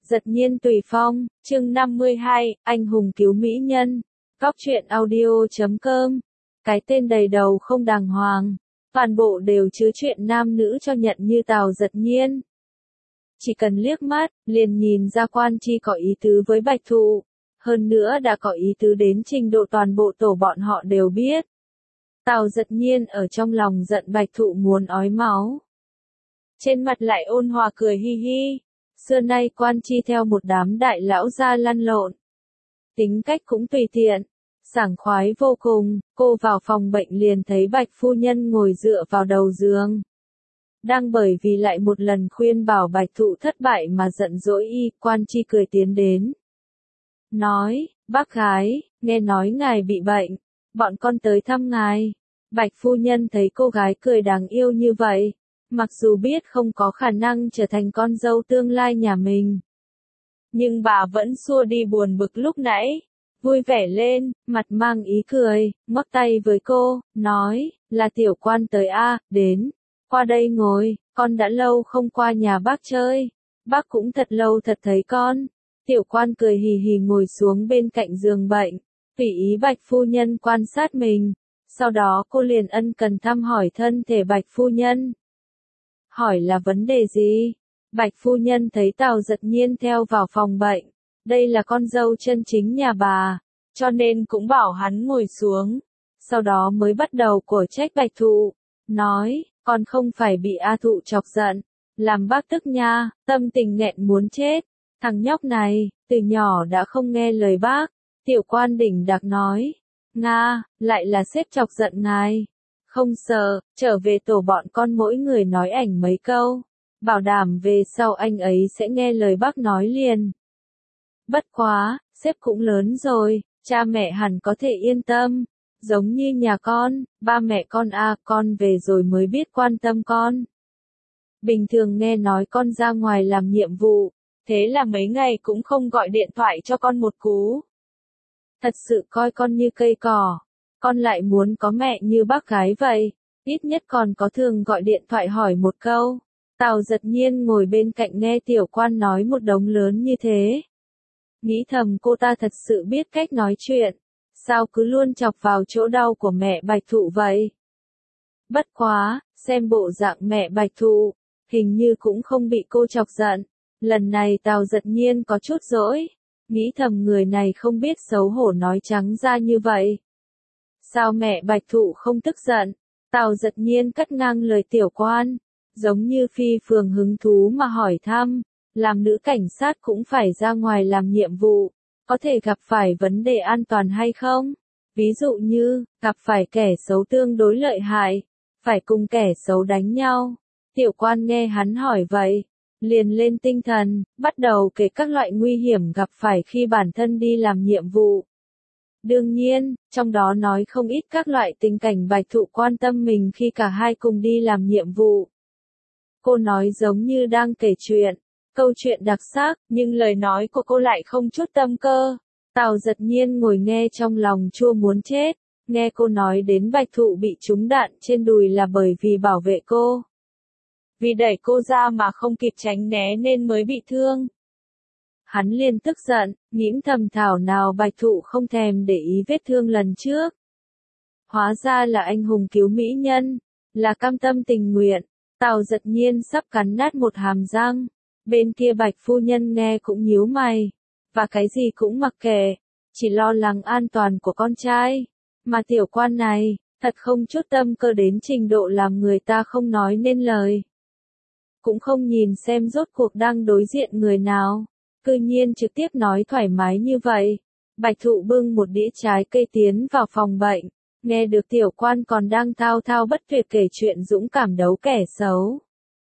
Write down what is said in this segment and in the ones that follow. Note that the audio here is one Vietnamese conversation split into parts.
Giật nhiên tùy phong, chương 52, anh hùng cứu mỹ nhân. Góc truyện audio.com. Cái tên đầy đầu không đàng hoàng. Toàn bộ đều chứa chuyện nam nữ cho nhận như Tào Giật Nhiên. Chỉ cần liếc mắt, liền nhìn ra Quan Chi có ý tứ với Bạch Thụ. Hơn nữa đã có ý tứ đến trình độ toàn bộ tổ bọn họ đều biết. Tào Giật Nhiên ở trong lòng giận Bạch Thụ muốn ói máu. Trên mặt lại ôn hòa cười hi hi. Xưa nay Quan Chi theo một đám đại lão gia lăn lộn. Tính cách cũng tùy tiện, sảng khoái vô cùng. Cô vào phòng bệnh liền thấy Bạch phu nhân ngồi dựa vào đầu giường. Đang bởi vì lại một lần khuyên bảo Bạch Thụ thất bại mà giận dỗi y, Quan Chi cười tiến đến. Nói, bác gái, nghe nói ngài bị bệnh, bọn con tới thăm ngài. Bạch phu nhân thấy cô gái cười đáng yêu như vậy. Mặc dù biết không có khả năng trở thành con dâu tương lai nhà mình. Nhưng bà vẫn xua đi buồn bực lúc nãy. Vui vẻ lên, mặt mang ý cười, ngoắc tay với cô, nói, là Tiểu Quan tới a, đến. Qua đây ngồi, con đã lâu không qua nhà bác chơi. Bác cũng thật lâu thật thấy con. Tiểu Quan cười hì hì ngồi xuống bên cạnh giường bệnh. Tùy ý Bạch phu nhân quan sát mình. Sau đó cô liền ân cần thăm hỏi thân thể Bạch phu nhân. Hỏi là vấn đề gì? Bạch phu nhân thấy Tào Giật Nhiên theo vào phòng bệnh. Đây là con dâu chân chính nhà bà, cho nên cũng bảo hắn ngồi xuống. Sau đó mới bắt đầu cổ trách Bạch Thụ. Nói, con không phải bị A Thụ chọc giận. Làm bác tức nha, tâm tình nghẹn muốn chết. Thằng nhóc này, từ nhỏ đã không nghe lời bác. Tiểu Quan đỉnh đặc nói. Nga, lại là sếp chọc giận ngài. Không sợ, trở về tổ bọn con mỗi người nói ảnh mấy câu. Bảo đảm về sau anh ấy sẽ nghe lời bác nói liền. Bất quá, sếp cũng lớn rồi, cha mẹ hẳn có thể yên tâm. Giống như nhà con, ba mẹ con con về rồi mới biết quan tâm con. Bình thường nghe nói con ra ngoài làm nhiệm vụ, thế là mấy ngày cũng không gọi điện thoại cho con một cú. Thật sự coi con như cây cỏ. Con lại muốn có mẹ như bác gái vậy, ít nhất còn có thường gọi điện thoại hỏi một câu. Tào Giật Nhiên ngồi bên cạnh nghe Tiểu Quan nói một đống lớn như thế. Nghĩ thầm cô ta thật sự biết cách nói chuyện, sao cứ luôn chọc vào chỗ đau của mẹ Bạch Thụ vậy. Bất quá, xem bộ dạng mẹ Bạch Thụ, hình như cũng không bị cô chọc giận. Lần này Tào Giật Nhiên có chút dỗi, nghĩ thầm người này không biết xấu hổ nói trắng ra như vậy. Sao mẹ Bạch Thụ không tức giận? Tào Giật Nhiên cắt ngang lời Tiểu Quan, giống như phi phường hứng thú mà hỏi thăm, làm nữ cảnh sát cũng phải ra ngoài làm nhiệm vụ, có thể gặp phải vấn đề an toàn hay không? Ví dụ như, gặp phải kẻ xấu tương đối lợi hại, phải cùng kẻ xấu đánh nhau. Tiểu Quan nghe hắn hỏi vậy, liền lên tinh thần, bắt đầu kể các loại nguy hiểm gặp phải khi bản thân đi làm nhiệm vụ. Đương nhiên, trong đó nói không ít các loại tình cảnh Bạch Thụ quan tâm mình khi cả hai cùng đi làm nhiệm vụ. Cô nói giống như đang kể chuyện, câu chuyện đặc sắc, nhưng lời nói của cô lại không chút tâm cơ. Tào Giật Nhiên ngồi nghe trong lòng chua muốn chết, nghe cô nói đến Bạch Thụ bị trúng đạn trên đùi là bởi vì bảo vệ cô. Vì đẩy cô ra mà không kịp tránh né nên mới bị thương. Hắn liền tức giận, nghĩ thầm thảo nào Bạch Thụ không thèm để ý vết thương lần trước. Hóa ra là anh hùng cứu mỹ nhân, là cam tâm tình nguyện. Tào Giật Nhiên sắp cắn nát một hàm răng. Bên kia Bạch phu nhân nghe cũng nhíu mày, và cái gì cũng mặc kệ, chỉ lo lắng an toàn của con trai. Mà Tiểu Quan này, thật không chút tâm cơ đến trình độ làm người ta không nói nên lời. Cũng không nhìn xem rốt cuộc đang đối diện người nào. Cư nhiên trực tiếp nói thoải mái như vậy. Bạch Thụ bưng một đĩa trái cây tiến vào phòng bệnh. Nghe được Tiểu Quan còn đang thao thao bất tuyệt kể chuyện dũng cảm đấu kẻ xấu.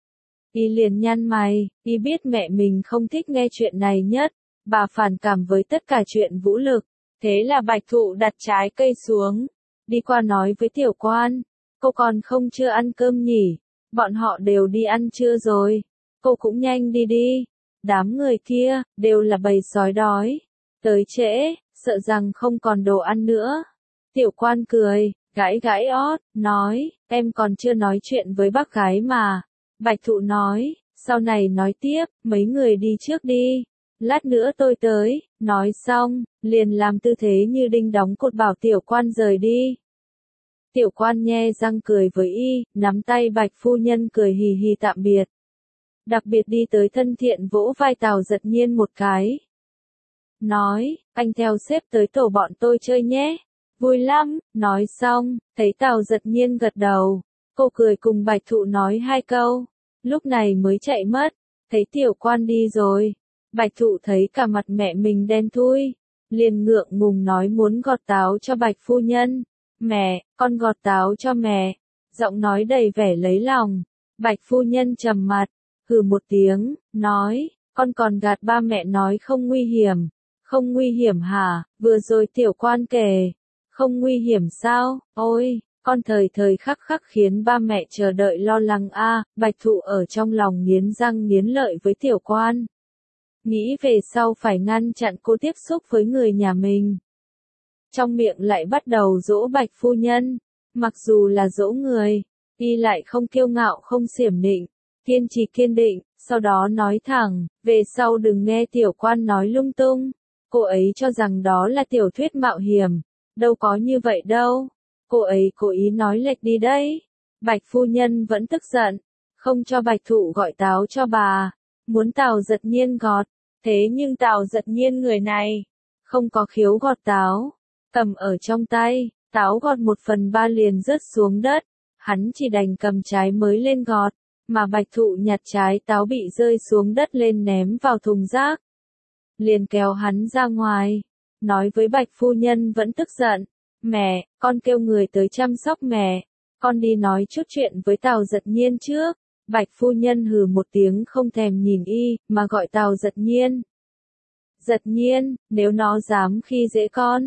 Y liền nhăn mày, y biết mẹ mình không thích nghe chuyện này nhất. Bà phản cảm với tất cả chuyện vũ lực. Thế là Bạch Thụ đặt trái cây xuống. Đi qua nói với Tiểu Quan. Cô còn không chưa ăn cơm nhỉ? Bọn họ đều đi ăn trưa rồi. Cô cũng nhanh đi đi. Đám người kia, đều là bầy sói đói. Tới trễ, sợ rằng không còn đồ ăn nữa. Tiểu Quan cười, gãi gãi ót, nói, em còn chưa nói chuyện với bác gái mà. Bạch Thụ nói, sau này nói tiếp, mấy người đi trước đi. lát nữa tôi tới, nói xong, liền làm tư thế như đinh đóng cột bảo tiểu quan rời đi. Tiểu quan nhe răng cười với y, nắm tay Bạch phu nhân cười hì hì tạm biệt. Đặc biệt đi tới thân thiện vỗ vai Tào Giật Nhiên một cái. Nói, anh theo sếp tới tổ bọn tôi chơi nhé. Vui lắm, nói xong, thấy Tào Giật Nhiên gật đầu. Cô cười cùng Bạch Thụ nói hai câu. Lúc này mới chạy mất, thấy tiểu quan đi rồi. Bạch Thụ thấy cả mặt mẹ mình đen thui. Liền ngượng ngùng nói muốn gọt táo cho Bạch phu nhân. Mẹ, con gọt táo cho mẹ. Giọng nói đầy vẻ lấy lòng. Bạch phu nhân trầm mặt, hừ một tiếng, nói, con còn gạt ba mẹ nói không nguy hiểm. Không nguy hiểm hả? Vừa rồi tiểu quan kể. Không nguy hiểm sao? Ôi, con thời thời khắc khắc khiến ba mẹ chờ đợi lo lắng a. Bạch Thụ ở trong lòng nghiến răng nghiến lợi với tiểu quan. Nghĩ về sau phải ngăn chặn cô tiếp xúc với người nhà mình. Trong miệng lại bắt đầu dỗ Bạch phu nhân. Mặc dù là dỗ người, y lại không kiêu ngạo không xiểm nịnh, kiên trì kiên định, sau đó nói thẳng, về sau đừng nghe tiểu quan nói lung tung. Cô ấy cho rằng đó là tiểu thuyết mạo hiểm, đâu có như vậy đâu. Cô ấy cố ý nói lệch đi đấy. Bạch phu nhân vẫn tức giận, không cho Bạch Thụ gọi táo cho bà, muốn Tào Giật Nhiên gọt. Thế nhưng Tào Giật Nhiên người này, không có khiếu gọt táo, cầm ở trong tay, táo gọt 1/3 liền rớt xuống đất, hắn chỉ đành cầm trái mới lên gọt, mà Bạch Thụ nhặt trái táo bị rơi xuống đất lên ném vào thùng rác. Liền kéo hắn ra ngoài, nói với Bạch phu nhân vẫn tức giận, mẹ, con kêu người tới chăm sóc mẹ, con đi nói chút chuyện với Tào Giật Nhiên trước. Bạch phu nhân hừ một tiếng không thèm nhìn y, mà gọi Tào Giật Nhiên. Giật Nhiên, nếu nó dám khi dễ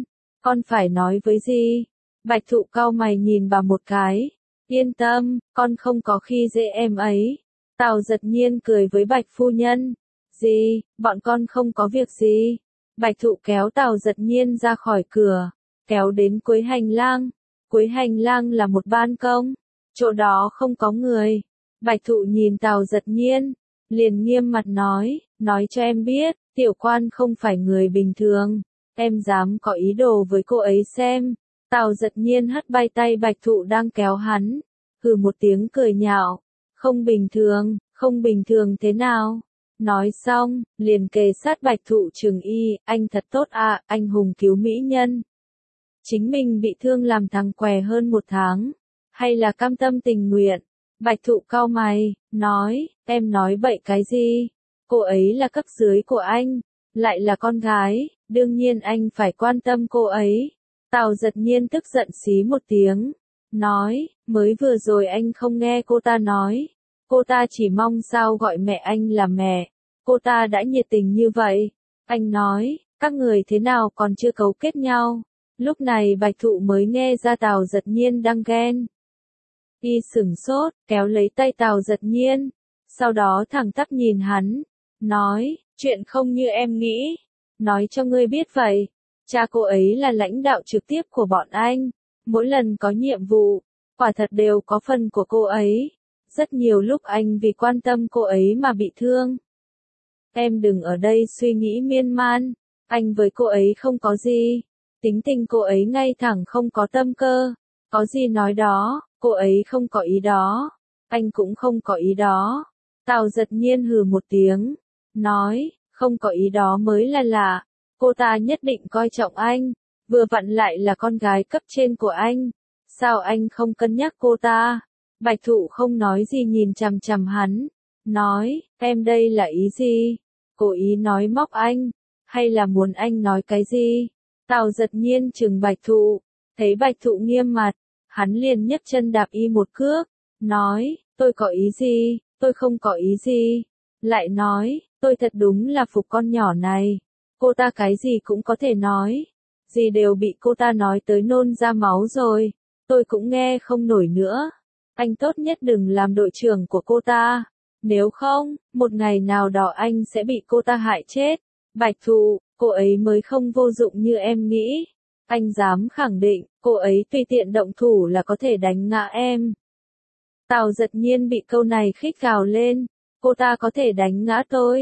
con phải nói với gì? Bạch Thụ cau mày nhìn bà một cái, yên tâm, con không có khi dễ em ấy. Tào Giật Nhiên cười với Bạch phu nhân, gì, bọn con không có việc gì. Bạch Thụ kéo Tào Giật Nhiên ra khỏi cửa, kéo đến cuối hành lang. Cuối hành lang là một ban công, chỗ đó không có người. Bạch Thụ nhìn Tào Giật Nhiên, liền nghiêm mặt nói cho em biết, tiểu quan không phải người bình thường, em dám có ý đồ với cô ấy xem. Tào Giật Nhiên hất bay tay Bạch Thụ đang kéo hắn, hừ một tiếng cười nhạo, không bình thường thế nào? Nói xong, liền kề sát Bạch Thụ trừng y, anh thật tốt à, anh hùng cứu mỹ nhân. Chính mình bị thương làm thằng què hơn 1 tháng, hay là cam tâm tình nguyện? Bạch Thụ cau mày, nói, em nói bậy cái gì? Cô ấy là cấp dưới của anh, lại là con gái, đương nhiên anh phải quan tâm cô ấy. Tào Giật Nhiên tức giận xí một tiếng, nói, mới vừa rồi anh không nghe cô ta nói, cô ta chỉ mong sao gọi mẹ anh là mẹ, cô ta đã nhiệt tình như vậy. Anh nói, các người thế nào còn chưa cấu kết nhau? Lúc này Bạch Thụ mới nghe ra Tào Giật Nhiên đang ghen. Y sửng sốt, kéo lấy tay Tào Giật Nhiên, sau đó thẳng tắp nhìn hắn, nói, chuyện không như em nghĩ, nói cho ngươi biết vậy, cha cô ấy là lãnh đạo trực tiếp của bọn anh, mỗi lần có nhiệm vụ, quả thật đều có phần của cô ấy, rất nhiều lúc anh vì quan tâm cô ấy mà bị thương. Em đừng ở đây suy nghĩ miên man, anh với cô ấy không có gì, tính tình cô ấy ngay thẳng không có tâm cơ, có gì nói đó. Cô ấy không có ý đó, anh cũng không có ý đó. Tào Giật Nhiên hừ một tiếng, nói, không có ý đó mới là lạ, cô ta nhất định coi trọng anh, vừa vặn lại là con gái cấp trên của anh, sao anh không cân nhắc cô ta? Bạch Thụ không nói gì nhìn chằm chằm hắn, nói, em đây là ý gì? Cố ý nói móc anh, hay là muốn anh nói cái gì? Tào Giật Nhiên trừng Bạch Thụ, thấy Bạch Thụ nghiêm mặt, hắn liền nhấc chân đạp y một cước, nói, tôi có ý gì, tôi không có ý gì. Lại nói, tôi thật đúng là phục con nhỏ này, cô ta cái gì cũng có thể nói, gì đều bị cô ta nói tới nôn ra máu rồi, tôi cũng nghe không nổi nữa. Anh tốt nhất đừng làm đội trưởng của cô ta, nếu không, một ngày nào đó anh sẽ bị cô ta hại chết. Bạch Thụ, cô ấy mới không vô dụng như em nghĩ. Anh dám khẳng định, cô ấy tùy tiện động thủ là có thể đánh ngã em. Tào Giật Nhiên bị câu này khích gào lên, cô ta có thể đánh ngã tôi.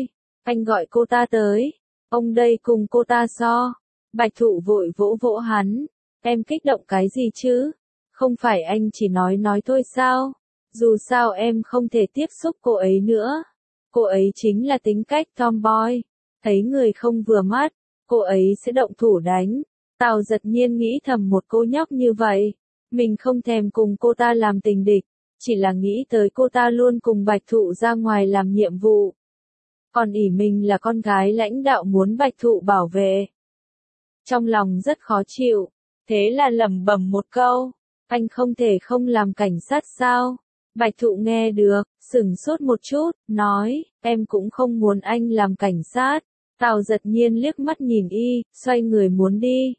anh gọi cô ta tới. Ông đây cùng cô ta so. Bạch Thụ vội vỗ vỗ hắn. Em kích động cái gì chứ? Không phải anh chỉ nói thôi sao? Dù sao em không thể tiếp xúc cô ấy nữa. Cô ấy chính là tính cách tomboy. Thấy người không vừa mắt, cô ấy sẽ động thủ đánh. Tào Giật Nhiên nghĩ thầm một cô nhóc như vậy. Mình không thèm cùng cô ta làm tình địch. Chỉ là nghĩ tới cô ta luôn cùng Bạch Thụ ra ngoài làm nhiệm vụ. Còn ỷ mình là con gái lãnh đạo muốn Bạch Thụ bảo vệ. Trong lòng rất khó chịu. Thế là lẩm bẩm một câu. Anh không thể không làm cảnh sát sao? Bạch Thụ nghe được, sửng sốt một chút, nói, em cũng không muốn anh làm cảnh sát. Tào Giật Nhiên liếc mắt nhìn y, xoay người muốn đi.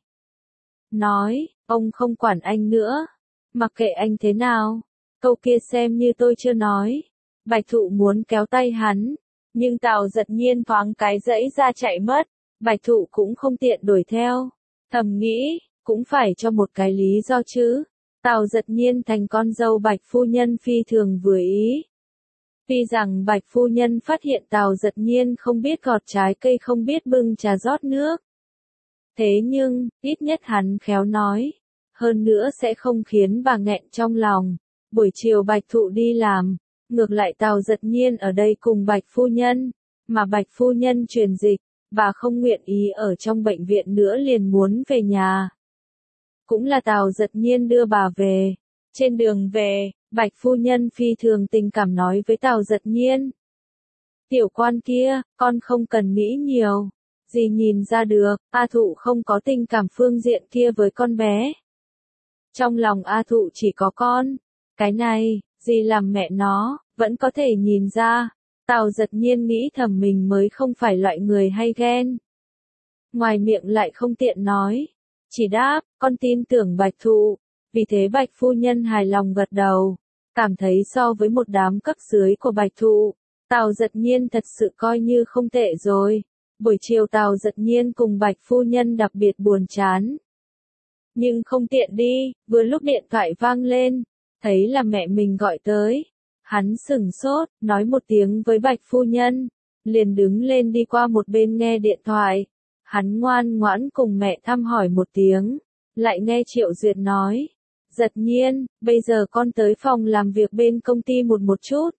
Nói, ông không quản anh nữa. Mặc kệ anh thế nào. Câu kia xem như tôi chưa nói. Bạch Thụ muốn kéo tay hắn. Nhưng Tào Giật Nhiên thoáng cái dãy ra chạy mất. Bạch Thụ cũng không tiện đuổi theo. Thầm nghĩ, cũng phải cho một cái lý do chứ. Tào Giật Nhiên thành con dâu Bạch phu nhân phi thường vừa ý. Tuy rằng Bạch phu nhân phát hiện Tào Giật Nhiên không biết gọt trái cây không biết bưng trà rót nước. Thế nhưng, ít nhất hắn khéo nói. Hơn nữa sẽ không khiến bà nghẹn trong lòng. Buổi chiều Bạch Thụ đi làm. Ngược lại Tào Giật Nhiên ở đây cùng Bạch phu nhân. Mà Bạch phu nhân truyền dịch. Bà không nguyện ý ở trong bệnh viện nữa liền muốn về nhà. Cũng là Tào Giật Nhiên đưa bà về. Trên đường về, Bạch phu nhân phi thường tình cảm nói với Tào Giật Nhiên. Tiểu quan kia, con không cần nghĩ nhiều. Dì nhìn ra được, A Thụ không có tình cảm phương diện kia với con bé. Trong lòng A Thụ chỉ có con. Cái này, dì làm mẹ nó, vẫn có thể nhìn ra. Tào Giật Nhiên nghĩ thầm mình mới không phải loại người hay ghen. Ngoài miệng lại không tiện nói. Chỉ đáp, con tin tưởng Bạch Thụ. Vì thế Bạch phu nhân hài lòng gật đầu. Cảm thấy so với một đám cấp dưới của Bạch Thụ, Tào Giật Nhiên thật sự coi như không tệ rồi. Buổi chiều Tào Giật Nhiên cùng Bạch phu nhân đặc biệt buồn chán. Nhưng không tiện đi, vừa lúc điện thoại vang lên. Thấy là mẹ mình gọi tới. Hắn sửng sốt, nói một tiếng với Bạch phu nhân. Liền đứng lên đi qua một bên nghe điện thoại. Hắn ngoan ngoãn cùng mẹ thăm hỏi một tiếng. Lại nghe Triệu Duyệt nói. Giật Nhiên, bây giờ con tới phòng làm việc bên công ty một chút.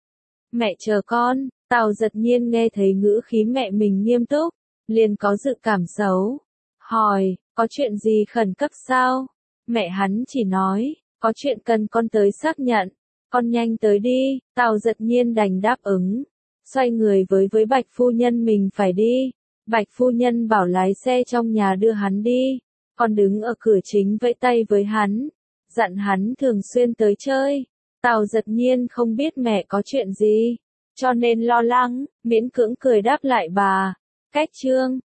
Mẹ chờ con. Tào Giật Nhiên nghe thấy ngữ khí mẹ mình nghiêm túc. Liền có dự cảm xấu. Hỏi, có chuyện gì khẩn cấp sao? Mẹ hắn chỉ nói, có chuyện cần con tới xác nhận. Con nhanh tới đi. Tào Giật Nhiên đành đáp ứng. Xoay người với Bạch phu nhân mình phải đi. Bạch phu nhân bảo lái xe trong nhà đưa hắn đi. Còn đứng ở cửa chính vẫy tay với hắn. Dặn hắn thường xuyên tới chơi. Tào Giật Nhiên không biết mẹ có chuyện gì. Cho nên lo lắng, miễn cưỡng cười đáp lại bà. Cách chương